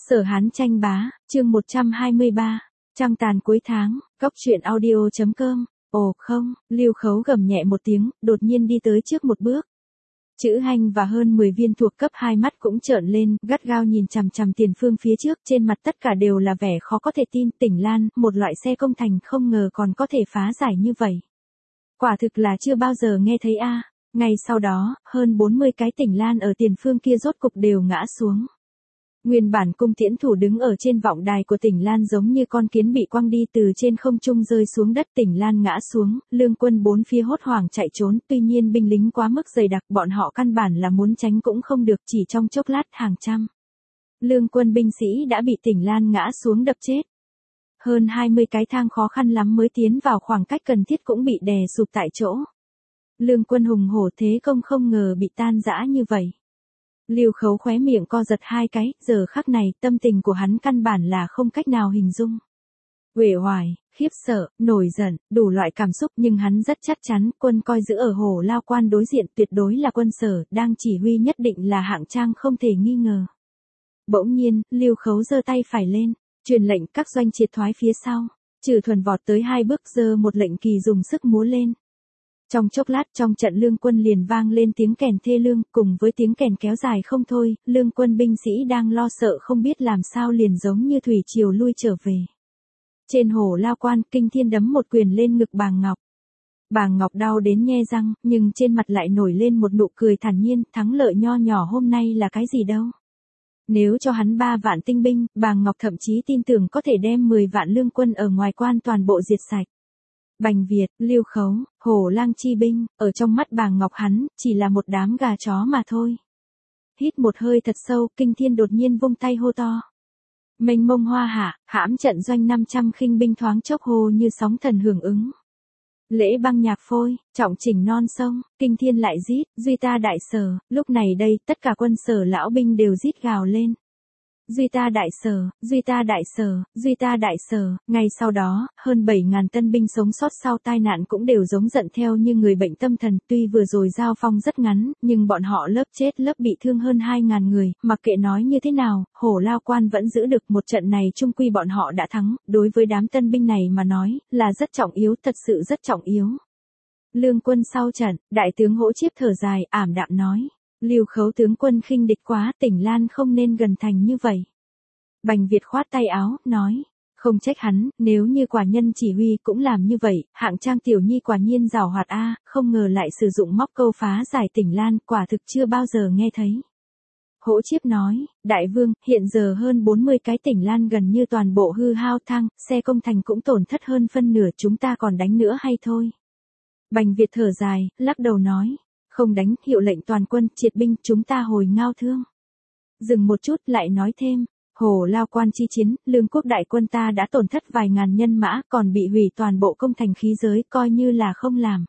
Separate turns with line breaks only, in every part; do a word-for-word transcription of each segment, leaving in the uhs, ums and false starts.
Sở Hán tranh bá, chương một trăm hai mươi ba, trăng tàn cuối tháng, cóc truyện audio.com, ồ không, Lưu Khấu gầm nhẹ một tiếng, đột nhiên đi tới trước một bước. Chữ Hành và hơn mười viên thuộc cấp hai mắt cũng trợn lên, gắt gao nhìn chằm chằm tiền phương phía trước, trên mặt tất cả đều là vẻ khó có thể tin. Tỉnh Lan, một loại xe công thành không ngờ còn có thể phá giải như vậy. Quả thực là chưa bao giờ nghe thấy a. À. Ngay sau đó, hơn bốn mươi cái Tỉnh Lan ở tiền phương kia rốt cục đều ngã xuống. Nguyên bản cung tiễn thủ đứng ở trên vọng đài của Tỉnh Lan giống như con kiến bị quăng đi từ trên không trung rơi xuống đất. Tỉnh Lan ngã xuống, lương quân bốn phía hốt hoảng chạy trốn, tuy nhiên binh lính quá mức dày đặc, bọn họ căn bản là muốn tránh cũng không được, chỉ trong chốc lát hàng trăm lương quân binh sĩ đã bị Tỉnh Lan ngã xuống đập chết. Hơn hai mươi cái thang khó khăn lắm mới tiến vào khoảng cách cần thiết cũng bị đè sụp tại chỗ. Lương quân hùng hổ thế công không ngờ bị tan rã như vậy. Lưu Khấu khóe miệng co giật hai cái, giờ khắc này tâm tình của hắn căn bản là không cách nào hình dung. Uể oải, khiếp sợ, nổi giận, đủ loại cảm xúc, nhưng hắn rất chắc chắn quân coi giữ ở Hồ Lao Quan đối diện tuyệt đối là quân Sở, đang chỉ huy nhất định là Hạng Trang không thể nghi ngờ. Bỗng nhiên, Lưu Khấu giơ tay phải lên, truyền lệnh các doanh triệt thoái phía sau. Trừ Thuần vọt tới hai bước giơ một lệnh kỳ dùng sức múa lên. Trong chốc lát trong trận lương quân liền vang lên tiếng kèn thê lương, cùng với tiếng kèn kéo dài không thôi, lương quân binh sĩ đang lo sợ không biết làm sao liền giống như thủy triều lui trở về. Trên Hồ Lao Quan, Kinh Thiên đấm một quyền lên ngực Bàng Ngọc. Bàng Ngọc đau đến nhe răng, nhưng trên mặt lại nổi lên một nụ cười thản nhiên, thắng lợi nho nhỏ hôm nay là cái gì đâu. Nếu cho hắn ba vạn tinh binh, Bàng Ngọc thậm chí tin tưởng có thể đem mười vạn lương quân ở ngoài quan toàn bộ diệt sạch. Bành Việt, Lưu Khấu, Hồ Lang chi binh, ở trong mắt Bàng Ngọc hắn, chỉ là một đám gà chó mà thôi. Hít một hơi thật sâu, Kinh Thiên đột nhiên vung tay hô to. Mênh mông hoa hạ, hãm trận doanh năm trăm khinh binh thoáng chốc hô như sóng thần hưởng ứng. Lễ băng nhạc phôi, trọng chỉnh non sông, Kinh Thiên lại rít, duy ta đại Sở, lúc này đây, tất cả quân Sở lão binh đều rít gào lên. Duy ta đại Sở, duy ta đại Sở, duy ta đại Sở, ngay sau đó, hơn bảy ngàn tân binh sống sót sau tai nạn cũng đều giống giận theo như người bệnh tâm thần, tuy vừa rồi giao phong rất ngắn, nhưng bọn họ lớp chết lớp bị thương hơn hai ngàn người, mặc kệ nói như thế nào, Hồ Lao Quan vẫn giữ được một trận này chung quy bọn họ đã thắng, đối với đám tân binh này mà nói, là rất trọng yếu, thật sự rất trọng yếu. Lương quân sau trận, đại tướng Hỗ Chiếp thở dài, ảm đạm nói. Lưu Khấu tướng quân khinh địch quá, Tỉnh Lan không nên gần thành như vậy. Bành Việt khoát tay áo, nói, không trách hắn, nếu như quả nhân chỉ huy cũng làm như vậy, Hạng Trang tiểu nhi quả nhiên giàu hoạt a, không ngờ lại sử dụng móc câu phá giải Tỉnh Lan, quả thực chưa bao giờ nghe thấy. Hỗ Chiếp nói, đại vương, hiện giờ hơn bốn mươi cái Tỉnh Lan gần như toàn bộ hư hao thang, xe công thành cũng tổn thất hơn phân nửa, chúng ta còn đánh nữa hay thôi. Bành Việt thở dài, lắc đầu nói. Không đánh, hiệu lệnh toàn quân, triệt binh, chúng ta hồi Ngao Thương. Dừng một chút, lại nói thêm, Hồ Lao Quan chi chiến, lương quốc đại quân ta đã tổn thất vài ngàn nhân mã, còn bị hủy toàn bộ công thành khí giới, coi như là không làm.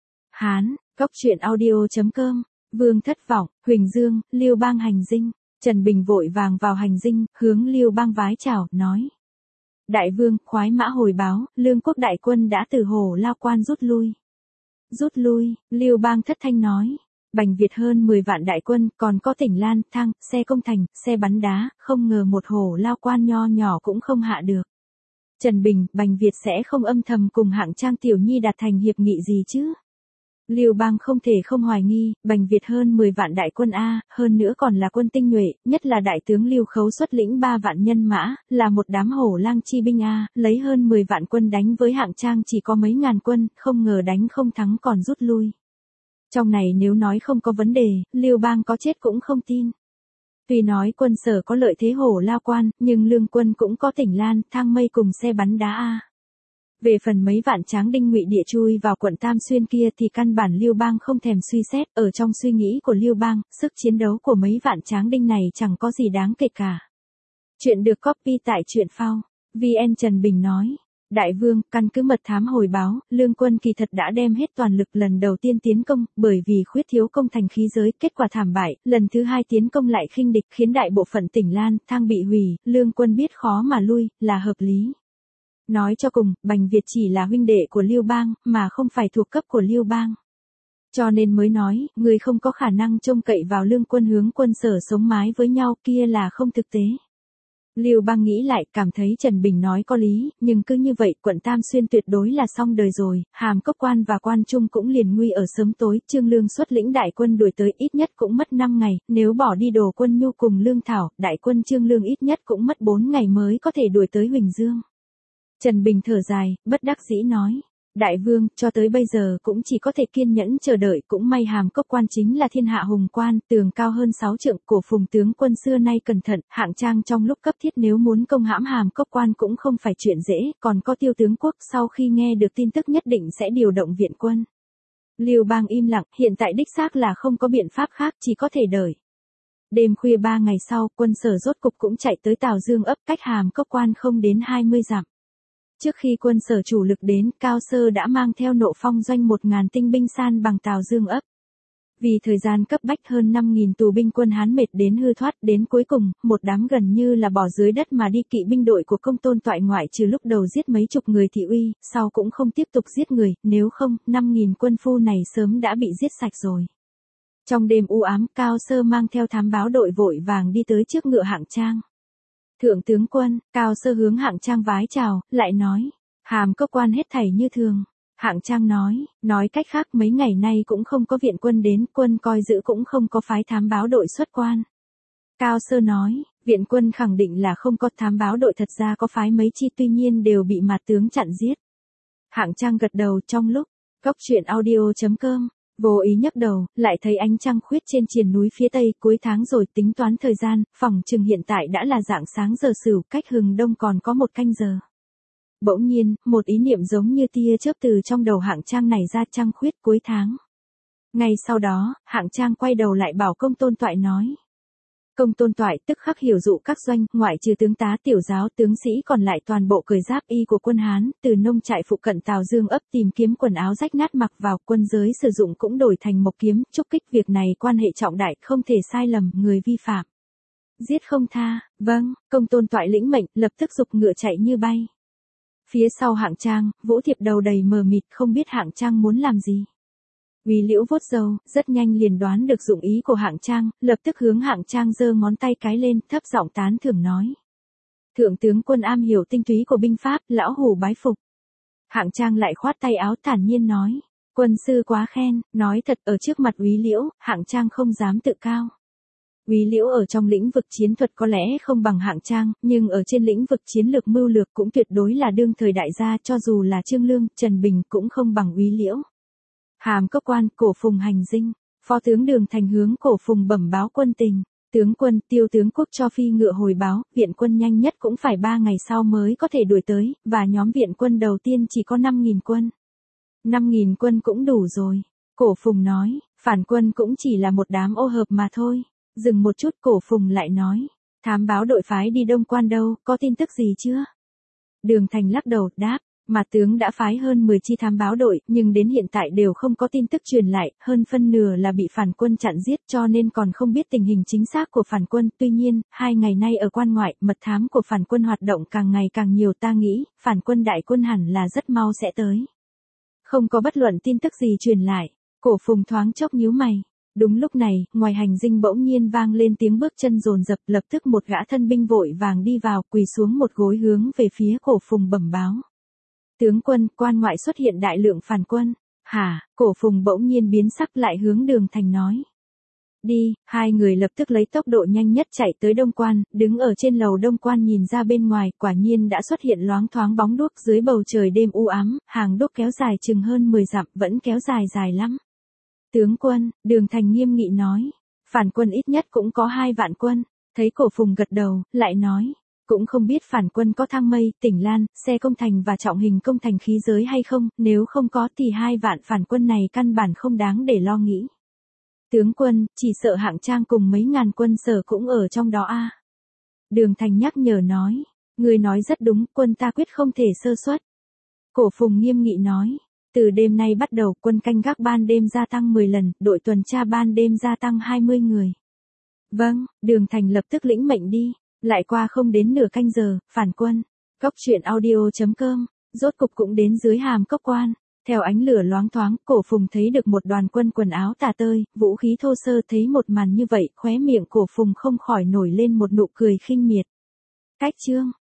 Hán, cóc truyện audio.com, Vương thất vọng, Huỳnh Dương, Liêu Bang hành dinh. Trần Bình vội vàng vào hành dinh, hướng Liêu Bang vái chào, nói. Đại vương, khoái mã hồi báo, lương quốc đại quân đã từ Hồ Lao Quan rút lui. Rút lui, Liêu Bang thất thanh nói. Bành Việt hơn mười vạn đại quân, còn có Tỉnh Lan, thang, xe công thành, xe bắn đá, không ngờ một Hồ Lao Quan nho nhỏ cũng không hạ được. Trần Bình, Bành Việt sẽ không âm thầm cùng Hạng Trang tiểu nhi đạt thành hiệp nghị gì chứ? Liêu Bang không thể không hoài nghi, Bành Việt hơn mười vạn đại quân A, hơn nữa còn là quân tinh nhuệ, nhất là đại tướng Lưu Khấu xuất lĩnh ba vạn nhân mã, là một đám Hổ Lang chi binh A, lấy hơn mười vạn quân đánh với Hạng Trang chỉ có mấy ngàn quân, không ngờ đánh không thắng còn rút lui. Trong này nếu nói không có vấn đề, Liêu Bang có chết cũng không tin. Tuy nói quân Sở có lợi thế Hổ Lao Quan, nhưng lương quân cũng có Tỉnh Lan, thang mây cùng xe bắn đá A. Về phần mấy vạn tráng đinh ngụy địa chui vào quận Tam Xuyên kia thì căn bản Liêu Bang không thèm suy xét, ở trong suy nghĩ của Liêu Bang, sức chiến đấu của mấy vạn tráng đinh này chẳng có gì đáng kể cả. Chuyện được copy tại truyện phao. vê en Trần Bình nói, Đại vương, căn cứ mật thám hồi báo, lương quân kỳ thật đã đem hết toàn lực lần đầu tiên tiến công, bởi vì khuyết thiếu công thành khí giới, kết quả thảm bại, lần thứ hai tiến công lại khinh địch khiến đại bộ phận Tỉnh Lan, thang bị hủy, lương quân biết khó mà lui, là hợp lý. Nói cho cùng, Bành Việt chỉ là huynh đệ của Liêu Bang, mà không phải thuộc cấp của Liêu Bang. Cho nên mới nói, người không có khả năng trông cậy vào lương quân hướng quân Sở sống mái với nhau kia là không thực tế. Lưu Bang nghĩ lại, cảm thấy Trần Bình nói có lý, nhưng cứ như vậy quận Tam Xuyên tuyệt đối là xong đời rồi, Hàm Cốc Quan và Quan Trung cũng liền nguy ở sớm tối, Trương Lương xuất lĩnh đại quân đuổi tới ít nhất cũng mất năm ngày, nếu bỏ đi Đồ Quân Nhu cùng Lương Thảo, đại quân Trương Lương ít nhất cũng mất bốn ngày mới có thể đuổi tới Huỳnh Dương. Trần Bình thở dài, bất đắc dĩ nói. Đại vương, cho tới bây giờ cũng chỉ có thể kiên nhẫn chờ đợi, cũng may Hàm Cốc Quan chính là thiên hạ hùng quan, tường cao hơn sáu trượng, Cổ Phùng tướng quân xưa nay cẩn thận, hạng trang trong lúc cấp thiết nếu muốn công hãm Hàm Cốc Quan cũng không phải chuyện dễ, còn có Tiêu tướng quốc sau khi nghe được tin tức nhất định sẽ điều động viện quân. Lưu Bang im lặng, hiện tại đích xác là không có biện pháp khác, chỉ có thể đợi. Đêm khuya ba ngày sau, quân Sở rốt cục cũng chạy tới Tào Dương ấp, cách Hàm Cốc Quan không đến hai mươi dặm. Trước khi quân Sở chủ lực đến, Cao Sơ đã mang theo Nộ Phong doanh một ngàn tinh binh san bằng Tào Dương ấp. Vì thời gian cấp bách hơn năm nghìn tù binh quân Hán mệt đến hư thoát, đến cuối cùng, một đám gần như là bỏ dưới đất mà đi kỵ binh đội của Công Tôn Toại ngoại trừ lúc đầu giết mấy chục người thị uy, sau cũng không tiếp tục giết người, nếu không, năm nghìn quân phu này sớm đã bị giết sạch rồi. Trong đêm u ám, Cao Sơ mang theo thám báo đội vội vàng đi tới trước ngựa Hạng Trang. Thượng tướng quân, Cao Sơ hướng Hạng Trang vái chào, lại nói, Hàm Cốc Quan hết thảy như thường. Hạng Trang nói, nói cách khác mấy ngày nay cũng không có viện quân đến, quân coi giữ cũng không có phái thám báo đội xuất quan. Cao Sơ nói, viện quân khẳng định là không có, thám báo đội thật ra có phái mấy chi tuy nhiên đều bị Mạt tướng chặn giết. Hạng Trang gật đầu. Trong lúc, Cốc truyện audio chấm com, vô ý nhấc đầu, lại thấy ánh trăng khuyết trên triền núi phía tây, cuối tháng rồi, tính toán thời gian, phỏng chừng hiện tại đã là rạng sáng giờ Sửu, cách Hừng Đông còn có một canh giờ. Bỗng nhiên, một ý niệm giống như tia chớp từ trong đầu Hạng Trang này ra, trăng khuyết cuối tháng. Ngay sau đó, Hạng Trang quay đầu lại bảo Công Tôn Toại nói. Công Tôn Toại tức khắc hiểu dụ các doanh, ngoại trừ tướng tá tiểu giáo tướng sĩ còn lại toàn bộ cởi giáp y của quân Hán, từ nông trại phụ cận Tào Dương ấp tìm kiếm quần áo rách nát mặc vào, quân giới sử dụng cũng đổi thành mộc kiếm, trúc kích, việc này quan hệ trọng đại, không thể sai lầm, người vi phạm giết không tha. Vâng, Công Tôn Toại lĩnh mệnh, lập tức giục ngựa chạy như bay. Phía sau Hạng Trang, Vũ Thiệp đầu đầy mờ mịt, không biết Hạng Trang muốn làm gì. Úy Liễu vuốt râu, rất nhanh liền đoán được dụng ý của Hạng Trang, lập tức hướng Hạng Trang giơ ngón tay cái lên, thấp giọng tán thưởng nói. Thượng tướng quân am hiểu tinh túy của binh pháp, lão hủ bái phục. Hạng Trang lại khoát tay áo thản nhiên nói. Quân sư quá khen, nói thật, ở trước mặt Úy Liễu, Hạng Trang không dám tự cao. Úy Liễu ở trong lĩnh vực chiến thuật có lẽ không bằng Hạng Trang, nhưng ở trên lĩnh vực chiến lược mưu lược cũng tuyệt đối là đương thời đại gia, cho dù là Trương Lương, Trần Bình cũng không bằng Úy Liễu. Hàm Cốc Quan, Cổ Phùng hành dinh, phó tướng Đường Thành hướng Cổ Phùng bẩm báo quân tình. Tướng quân, Tiêu tướng quốc cho phi ngựa hồi báo, viện quân nhanh nhất cũng phải ba ngày sau mới có thể đuổi tới, và nhóm viện quân đầu tiên chỉ có năm nghìn quân. năm nghìn quân cũng đủ rồi. Cổ Phùng nói, phản quân cũng chỉ là một đám ô hợp mà thôi. Dừng một chút, Cổ Phùng lại nói, thám báo đội phái đi Đông Quan đâu, có tin tức gì chưa? Đường Thành lắc đầu, đáp, Mạt tướng đã phái hơn mười chi thám báo đội, nhưng đến hiện tại đều không có tin tức truyền lại, hơn phân nửa là bị phản quân chặn giết, cho nên còn không biết tình hình chính xác của phản quân. Tuy nhiên, hai ngày nay ở quan ngoại, mật thám của phản quân hoạt động càng ngày càng nhiều, ta nghĩ, phản quân đại quân hẳn là rất mau sẽ tới. Không có bất luận tin tức gì truyền lại. Cổ Phùng thoáng chốc nhíu mày. Đúng lúc này, ngoài hành dinh bỗng nhiên vang lên tiếng bước chân dồn dập, lập tức một gã thân binh vội vàng đi vào, quỳ xuống một gối hướng về phía Cổ Phùng bẩm báo. Tướng quân, quan ngoại xuất hiện đại lượng phản quân. Hả? Cổ Phùng bỗng nhiên biến sắc, lại hướng Đường Thành nói. Đi. Hai người lập tức lấy tốc độ nhanh nhất chạy tới Đông Quan, đứng ở trên lầu Đông Quan nhìn ra bên ngoài, quả nhiên đã xuất hiện loáng thoáng bóng đuốc dưới bầu trời đêm u ám, hàng đuốc kéo dài chừng hơn mười dặm, vẫn kéo dài dài lắm. Tướng quân, Đường Thành nghiêm nghị nói, phản quân ít nhất cũng có hai vạn quân. Thấy Cổ Phùng gật đầu, lại nói, cũng không biết phản quân có Thang Mây, Tỉnh Lan, Xe Công Thành và Trọng Hình Công Thành khí giới hay không, nếu không có thì hai vạn phản quân này căn bản không đáng để lo nghĩ. Tướng quân, chỉ sợ Hạng Trang cùng mấy ngàn quân Sở cũng ở trong đó a. Đường Thành nhắc nhở nói, người nói rất đúng, quân ta quyết không thể sơ suất. Cổ Phùng nghiêm nghị nói. Từ đêm nay bắt đầu, quân canh gác ban đêm gia tăng mười lần, đội tuần tra ban đêm gia tăng hai mươi người. Vâng, Đường Thành lập tức lĩnh mệnh đi. Lại qua không đến nửa canh giờ, phản quân. Cốc truyện audio chấm com, rốt cục cũng đến dưới Hàm Cốc Quan. Theo ánh lửa loáng thoáng, Cổ Phùng thấy được một đoàn quân quần áo tả tơi, vũ khí thô sơ, thấy một màn như vậy, khóe miệng Cổ Phùng không khỏi nổi lên một nụ cười khinh miệt. Cách chương